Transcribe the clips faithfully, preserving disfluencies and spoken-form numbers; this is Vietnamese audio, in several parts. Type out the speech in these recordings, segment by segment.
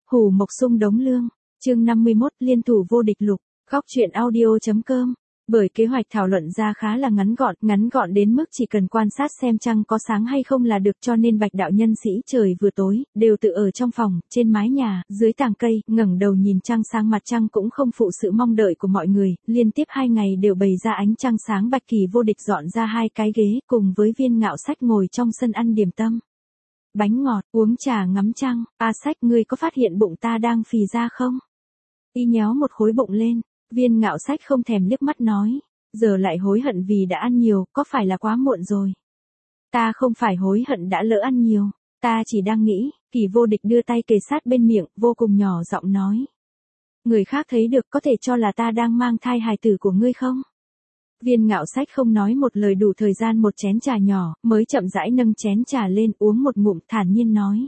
Hủ Mộc Sung Đống Lương, chương năm mươi mốt liên thủ vô địch lục, góc truyện audio.com. Bởi kế hoạch thảo luận ra khá là ngắn gọn, ngắn gọn đến mức chỉ cần quan sát xem trăng có sáng hay không là được, cho nên Bạch đạo nhân sĩ trời vừa tối, đều tự ở trong phòng, trên mái nhà, dưới tàng cây, ngẩng đầu nhìn trăng sáng, mặt trăng cũng không phụ sự mong đợi của mọi người, liên tiếp hai ngày đều bày ra ánh trăng sáng. Bạch Kỳ vô địch dọn ra hai cái ghế, cùng với Viên Ngạo Sách ngồi trong sân ăn điểm tâm, bánh ngọt, uống trà ngắm trăng. A Sách, ngươi có phát hiện bụng ta đang phì ra không? Y nhéo một khối bụng lên. Viên Ngạo Sách không thèm liếc mắt nói, giờ lại hối hận vì đã ăn nhiều, có phải là quá muộn rồi? Ta không phải hối hận đã lỡ ăn nhiều, ta chỉ đang nghĩ. Kỳ vô địch đưa tay kề sát bên miệng, vô cùng nhỏ giọng nói. Người khác thấy được có thể cho là ta đang mang thai hài tử của ngươi không? Viên Ngạo Sách không nói một lời, đủ thời gian một chén trà nhỏ, mới chậm rãi nâng chén trà lên uống một ngụm, thản nhiên nói.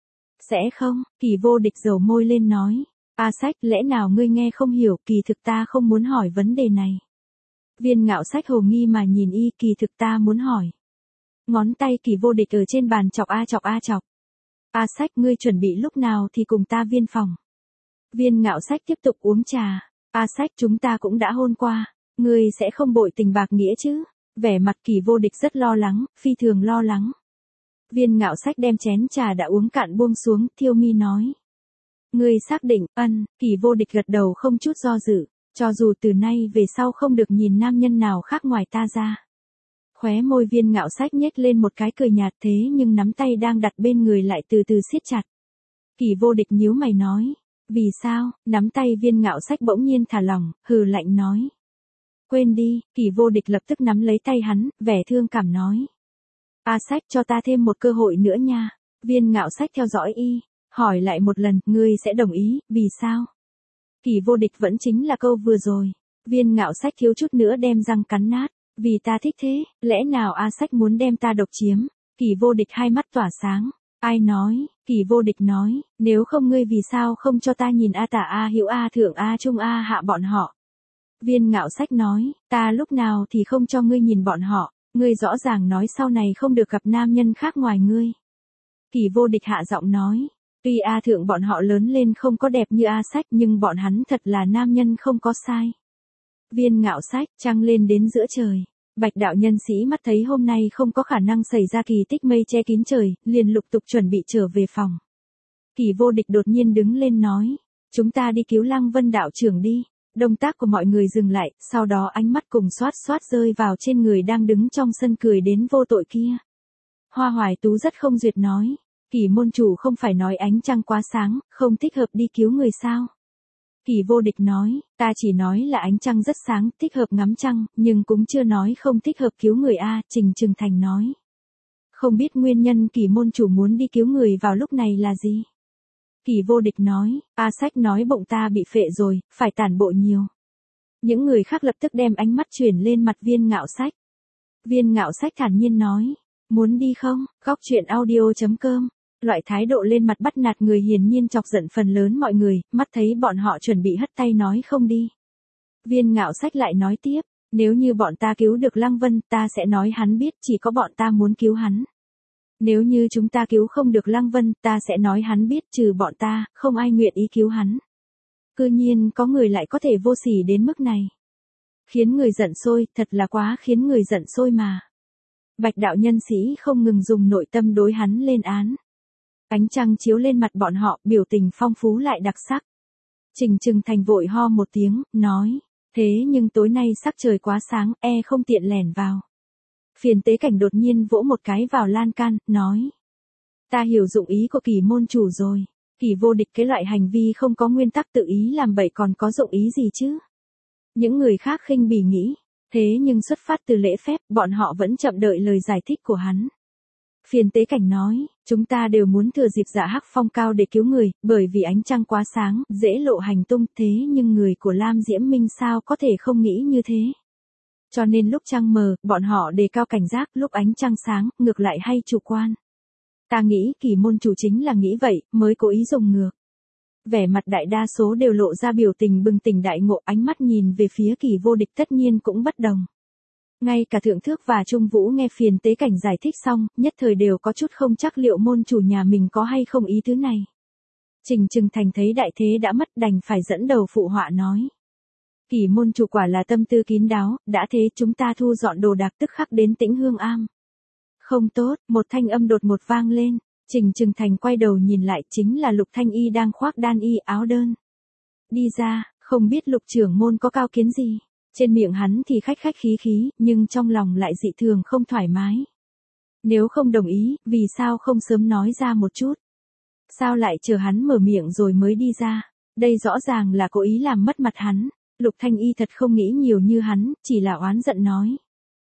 Sẽ không? Kỳ vô địch dầu môi lên nói. A Sách, lẽ nào ngươi nghe không hiểu? Kỳ thực ta không muốn hỏi vấn đề này. Viên Ngạo Sách hồ nghi mà nhìn y. Kỳ thực ta muốn hỏi. Ngón tay Kỳ vô địch ở trên bàn chọc a chọc a chọc. A Sách, ngươi chuẩn bị lúc nào thì cùng ta viên phòng? Viên Ngạo Sách tiếp tục uống trà. A Sách, chúng ta cũng đã hôn qua, ngươi sẽ không bội tình bạc nghĩa chứ? Vẻ mặt Kỳ vô địch rất lo lắng, phi thường lo lắng. Viên Ngạo Sách đem chén trà đã uống cạn buông xuống, thiêu mi nói. Ngươi xác định? Ân. Kỳ vô địch gật đầu không chút do dự, cho dù từ nay về sau không được nhìn nam nhân nào khác ngoài ta ra. Khóe môi Viên Ngạo Sách nhếch lên một cái cười nhạt, thế nhưng nắm tay đang đặt bên người lại từ từ siết chặt. Kỳ vô địch nhíu mày nói. Vì sao? Nắm tay Viên Ngạo Sách bỗng nhiên thả lỏng, hừ lạnh nói. Quên đi. Kỳ vô địch lập tức nắm lấy tay hắn, vẻ thương cảm nói. A Sách, cho ta thêm một cơ hội nữa nha. Viên Ngạo Sách theo dõi y, hỏi lại một lần, ngươi sẽ đồng ý? Vì sao? Kỳ vô địch vẫn chính là câu vừa rồi. Viên Ngạo Sách thiếu chút nữa đem răng cắn nát. Vì ta thích thế, lẽ nào A Sách muốn đem ta độc chiếm? Kỳ vô địch hai mắt tỏa sáng. Ai nói? Kỳ vô địch nói, nếu không ngươi vì sao không cho ta nhìn A Tả, A Hữu, A Thượng, A Trung, A Hạ bọn họ? Viên Ngạo Sách nói, ta lúc nào thì không cho ngươi nhìn bọn họ, ngươi rõ ràng nói sau này không được gặp nam nhân khác ngoài ngươi. Kỳ vô địch hạ giọng nói, tuy A Thượng bọn họ lớn lên không có đẹp như A Sách nhưng bọn hắn thật là nam nhân không có sai. Viên Ngạo Sách, trăng lên đến giữa trời. Bạch đạo nhân sĩ mắt thấy hôm nay không có khả năng xảy ra kỳ tích, mây che kín trời, liền lục tục chuẩn bị trở về phòng. Kỳ vô địch đột nhiên đứng lên nói, chúng ta đi cứu Lăng Vân đạo trưởng đi. Động tác của mọi người dừng lại, sau đó ánh mắt cùng xoát xoát rơi vào trên người đang đứng trong sân cười đến vô tội kia. Hoa Hoài Tú rất không duyệt nói, Kỳ môn chủ không phải nói ánh trăng quá sáng, không thích hợp đi cứu người sao? Kỳ vô địch nói, ta chỉ nói là ánh trăng rất sáng, thích hợp ngắm trăng, nhưng cũng chưa nói không thích hợp cứu người a. Trình Trừng Thành nói. Không biết nguyên nhân Kỳ môn chủ muốn đi cứu người vào lúc này là gì? Kỳ vô địch nói, A Sách nói bụng ta bị phệ rồi, phải tản bộ nhiều. Những người khác lập tức đem ánh mắt chuyển lên mặt Viên Ngạo Sách. Viên Ngạo Sách thản nhiên nói, muốn đi không? Góc truyện audio.com. Loại thái độ lên mặt bắt nạt người hiển nhiên chọc giận phần lớn mọi người, mắt thấy bọn họ chuẩn bị hất tay nói không đi. Viên Ngạo Sách lại nói tiếp, nếu như bọn ta cứu được Lăng Vân, ta sẽ nói hắn biết chỉ có bọn ta muốn cứu hắn. Nếu như chúng ta cứu không được Lăng Vân, ta sẽ nói hắn biết trừ bọn ta, không ai nguyện ý cứu hắn. Cư nhiên có người lại có thể vô sỉ đến mức này. Khiến người giận sôi, thật là quá khiến người giận sôi mà. Bạch đạo nhân sĩ không ngừng dùng nội tâm đối hắn lên án. Ánh trăng chiếu lên mặt bọn họ, biểu tình phong phú lại đặc sắc. Trình Trừng Thành vội ho một tiếng, nói, thế nhưng tối nay sắc trời quá sáng, e không tiện lẻn vào. Phiền Tế Cảnh đột nhiên vỗ một cái vào lan can, nói. Ta hiểu dụng ý của Kỳ môn chủ rồi. Kỳ vô địch cái loại hành vi không có nguyên tắc tự ý làm bậy còn có dụng ý gì chứ? Những người khác khinh bỉ nghĩ. Thế nhưng xuất phát từ lễ phép, bọn họ vẫn chậm đợi lời giải thích của hắn. Phiền Tế Cảnh nói, chúng ta đều muốn thừa dịp Dạ Hắc Phong cao để cứu người, bởi vì ánh trăng quá sáng, dễ lộ hành tung, thế nhưng người của Lam Diễm Minh sao có thể không nghĩ như thế? Cho nên lúc trăng mờ, bọn họ đề cao cảnh giác, lúc ánh trăng sáng, ngược lại hay chủ quan. Ta nghĩ Kỳ môn chủ chính là nghĩ vậy, mới cố ý dùng ngược. Vẻ mặt đại đa số đều lộ ra biểu tình bừng tỉnh đại ngộ, ánh mắt nhìn về phía Kỳ vô địch tất nhiên cũng bất đồng. Ngay cả Thượng Thước và Trung Vũ nghe Phiền Tế Cảnh giải thích xong, nhất thời đều có chút không chắc liệu môn chủ nhà mình có hay không ý thứ này. Trình Trừng Thành thấy đại thế đã mất đành phải dẫn đầu phụ họa nói. Kỷ môn chủ quả là tâm tư kín đáo, đã thế chúng ta thu dọn đồ đạc tức khắc đến Tĩnh Hương Am. Không tốt, một thanh âm đột ngột vang lên, Trình Trừng Thành quay đầu nhìn lại chính là Lục Thanh Y đang khoác đan y áo đơn. Đi ra, không biết Lục trưởng môn có cao kiến gì, trên miệng hắn thì khách khách khí khí, nhưng trong lòng lại dị thường không thoải mái. Nếu không đồng ý, vì sao không sớm nói ra một chút? Sao lại chờ hắn mở miệng rồi mới đi ra? Đây rõ ràng là cố ý làm mất mặt hắn. Lục Thanh Y thật không nghĩ nhiều như hắn, chỉ là oán giận nói.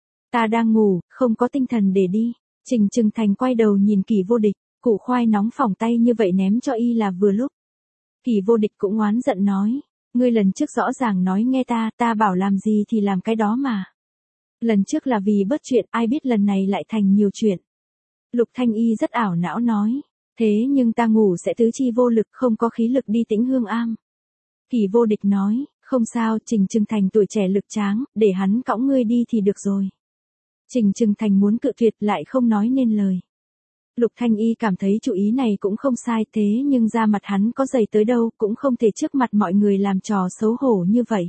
Ta đang ngủ, không có tinh thần để đi. Trình Trừng Thành quay đầu nhìn Kỷ Vô Địch, củ khoai nóng phỏng tay như vậy ném cho y là vừa lúc. Kỷ Vô Địch cũng oán giận nói. Ngươi lần trước rõ ràng nói nghe ta, ta bảo làm gì thì làm cái đó mà. Lần trước là vì bớt chuyện, ai biết lần này lại thành nhiều chuyện. Lục Thanh Y rất ảo não nói. Thế nhưng ta ngủ sẽ tứ chi vô lực, không có khí lực đi Tĩnh Hương Am. Kỷ Vô Địch nói, không sao, Trình Trừng Thành tuổi trẻ lực tráng, để hắn cõng ngươi đi thì được rồi. Trình Trừng Thành muốn cự tuyệt lại không nói nên lời. Lục Thanh Y cảm thấy chủ ý này cũng không sai, thế nhưng da mặt hắn có dày tới đâu cũng không thể trước mặt mọi người làm trò xấu hổ như vậy.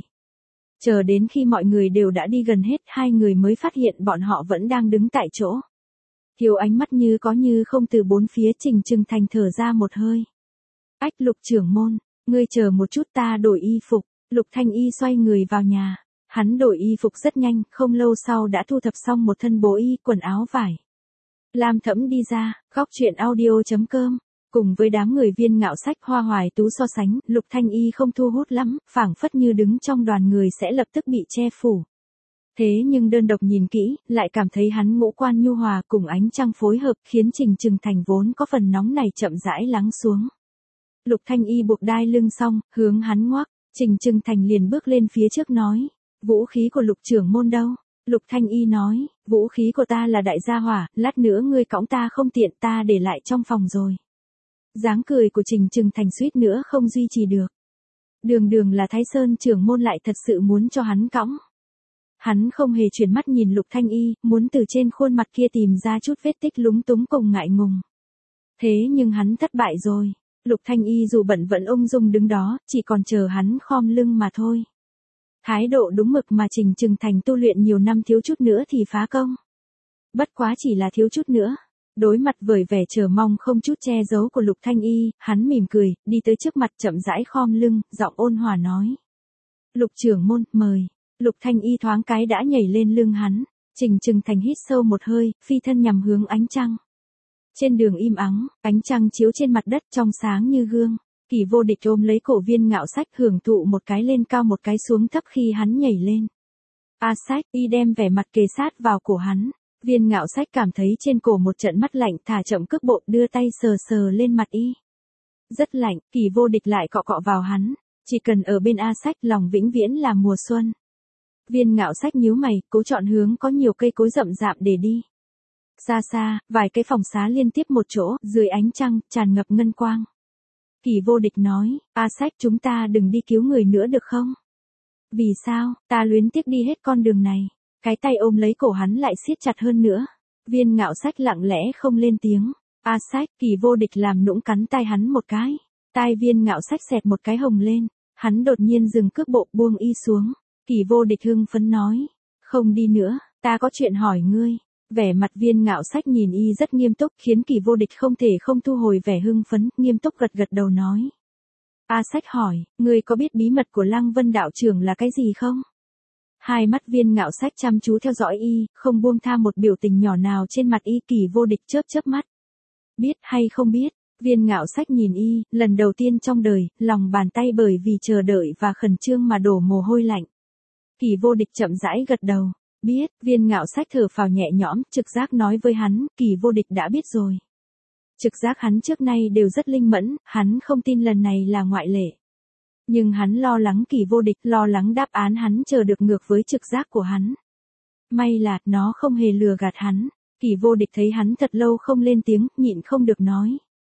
Chờ đến khi mọi người đều đã đi gần hết, hai người mới phát hiện bọn họ vẫn đang đứng tại chỗ. Thiếu ánh mắt như có như không từ bốn phía. Trình Trừng Thành thở ra một hơi. Ách, Lục trưởng môn, ngươi chờ một chút, ta đổi y phục. Lục Thanh Y xoay người vào nhà. Hắn đổi y phục rất nhanh, không lâu sau đã thu thập xong một thân bố y, quần áo vải. Lam Thẫm đi ra, góc truyện audio chấm com. Cùng với đám người Viên Ngạo Sách, Hoa Hoài Tú so sánh, Lục Thanh Y không thu hút lắm, phảng phất như đứng trong đoàn người sẽ lập tức bị che phủ. Thế nhưng đơn độc nhìn kỹ, lại cảm thấy hắn ngũ quan nhu hòa cùng ánh trăng phối hợp, khiến Trình Trừng Thành vốn có phần nóng này chậm rãi lắng xuống. Lục Thanh Y buộc đai lưng xong, hướng hắn ngoắc, Trình Trừng Thành liền bước lên phía trước nói, vũ khí của Lục trưởng môn đâu? Lục Thanh Y nói, vũ khí của ta là đại gia hỏa, lát nữa ngươi cõng ta không tiện, ta để lại trong phòng rồi. Dáng cười của Trình Trừng Thành suýt nữa không duy trì được. Đường đường là Thái Sơn trưởng môn lại thật sự muốn cho hắn cõng. Hắn không hề chuyển mắt nhìn Lục Thanh Y, muốn từ trên khuôn mặt kia tìm ra chút vết tích lúng túng cùng ngại ngùng. Thế nhưng hắn thất bại rồi. Lục Thanh Y dù bận vẫn ung dung đứng đó, chỉ còn chờ hắn khom lưng mà thôi. Thái độ đúng mực mà Trình Trừng Thành tu luyện nhiều năm thiếu chút nữa thì phá công. Bất quá chỉ là thiếu chút nữa. Đối mặt với vẻ chờ mong không chút che giấu của Lục Thanh Y, hắn mỉm cười, đi tới trước mặt chậm rãi khom lưng, giọng ôn hòa nói. Lục trưởng môn, mời. Lục Thanh Y thoáng cái đã nhảy lên lưng hắn. Trình Trừng Thành hít sâu một hơi, phi thân nhằm hướng ánh trăng. Trên đường im ắng, ánh trăng chiếu trên mặt đất trong sáng như gương. Kỷ Vô Địch ôm lấy cổ Viên Ngạo Sách, hưởng thụ một cái lên cao một cái xuống thấp khi hắn nhảy lên. A Sách, y đem vẻ mặt kề sát vào cổ hắn. Viên Ngạo Sách cảm thấy trên cổ một trận mắt lạnh, thả chậm cước bộ, đưa tay sờ sờ lên mặt y. Rất lạnh, Kỷ Vô Địch lại cọ cọ vào hắn. Chỉ cần ở bên A Sách, lòng vĩnh viễn là mùa xuân. Viên Ngạo Sách nhíu mày, cố chọn hướng có nhiều cây cối rậm rạp để đi. Xa xa, vài cái phòng xá liên tiếp một chỗ, dưới ánh trăng, tràn ngập ngân quang. Kỷ Vô Địch nói, A Sách, chúng ta đừng đi cứu người nữa được không? Vì sao? Ta luyến tiếc đi hết con đường này. Cái tay ôm lấy cổ hắn lại siết chặt hơn nữa. Viên Ngạo Sách lặng lẽ không lên tiếng. A Sách, Kỷ Vô Địch làm nũng cắn tay hắn một cái. Tai Viên Ngạo Sách xẹt một cái hồng lên. Hắn đột nhiên dừng cước bộ, buông y xuống. Kỷ Vô Địch hưng phấn nói, không đi nữa, ta có chuyện hỏi ngươi. Vẻ mặt Viên Ngạo Sách nhìn y rất nghiêm túc, khiến Kỷ Vô Địch không thể không thu hồi vẻ hưng phấn, nghiêm túc gật gật đầu nói. A Sách hỏi, ngươi có biết bí mật của Lăng Vân đạo trưởng là cái gì không? Hai mắt Viên Ngạo Sách chăm chú theo dõi y, không buông tha một biểu tình nhỏ nào trên mặt y. Kỷ Vô Địch chớp chớp mắt. Biết hay không biết? Viên Ngạo Sách nhìn y, lần đầu tiên trong đời, lòng bàn tay bởi vì chờ đợi và khẩn trương mà đổ mồ hôi lạnh. Kỷ Vô Địch chậm rãi gật đầu. Biết. Viên Ngạo Sách thở phào nhẹ nhõm, trực giác nói với hắn, Kỷ Vô Địch đã biết rồi. Trực giác hắn trước nay đều rất linh mẫn, hắn không tin lần này là ngoại lệ. Nhưng hắn lo lắng Kỷ Vô Địch, lo lắng đáp án hắn chờ được ngược với trực giác của hắn. May là, nó không hề lừa gạt hắn. Kỷ Vô Địch thấy hắn thật lâu không lên tiếng, nhịn không được nói.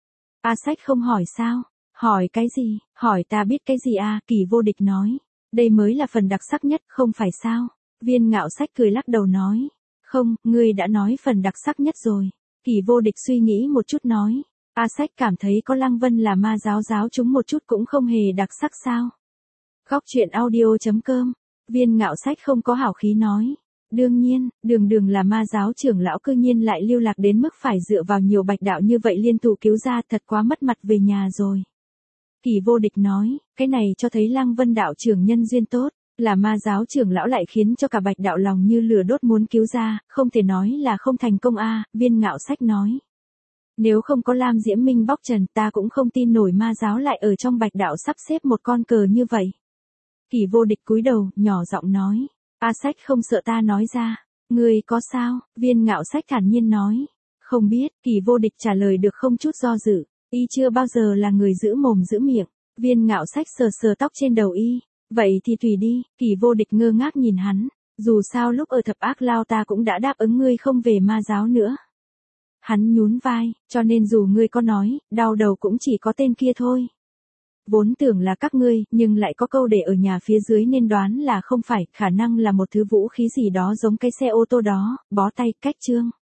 A Sách không hỏi sao? Hỏi cái gì? Hỏi ta biết cái gì à? Kỷ Vô Địch nói. Đây mới là phần đặc sắc nhất, không phải sao? Viên Ngạo Sách cười lắc đầu nói. Không, ngươi đã nói phần đặc sắc nhất rồi. Kỷ Vô Địch suy nghĩ một chút nói. A Sách cảm thấy có Lăng Vân là ma giáo giáo chúng một chút cũng không hề đặc sắc sao. Góc truyện audio chấm com, Viên Ngạo Sách không có hảo khí nói. Đương nhiên, đường đường là ma giáo trưởng lão cư nhiên lại lưu lạc đến mức phải dựa vào nhiều bạch đạo như vậy liên thủ cứu ra, thật quá mất mặt về nhà rồi. Kỳ Vô Địch nói, cái này cho thấy Lăng Vân đạo trưởng nhân duyên tốt, là ma giáo trưởng lão lại khiến cho cả bạch đạo lòng như lửa đốt muốn cứu ra, không thể nói là không thành công a. Viên Ngạo Sách nói. Nếu không có Lam Diễm Minh bóc trần ta cũng không tin nổi ma giáo lại ở trong bạch đạo sắp xếp một con cờ như vậy. Kỳ Vô Địch cúi đầu, nhỏ giọng nói. A Sách không sợ ta nói ra. Ngươi có sao? Viên Ngạo Sách thản nhiên nói. Không biết, Kỳ Vô Địch trả lời được không chút do dự. Y chưa bao giờ là người giữ mồm giữ miệng. Viên Ngạo Sách sờ sờ tóc trên đầu y. Vậy thì tùy đi. Kỳ Vô Địch ngơ ngác nhìn hắn. Dù sao lúc ở Thập Ác Lao ta cũng đã đáp ứng ngươi không về ma giáo nữa. Hắn nhún vai, cho nên dù ngươi có nói, đau đầu cũng chỉ có tên kia thôi. Vốn tưởng là các ngươi, nhưng lại có câu để ở nhà phía dưới nên đoán là không phải, khả năng là một thứ vũ khí gì đó giống cái xe ô tô đó, bó tay, cách chương.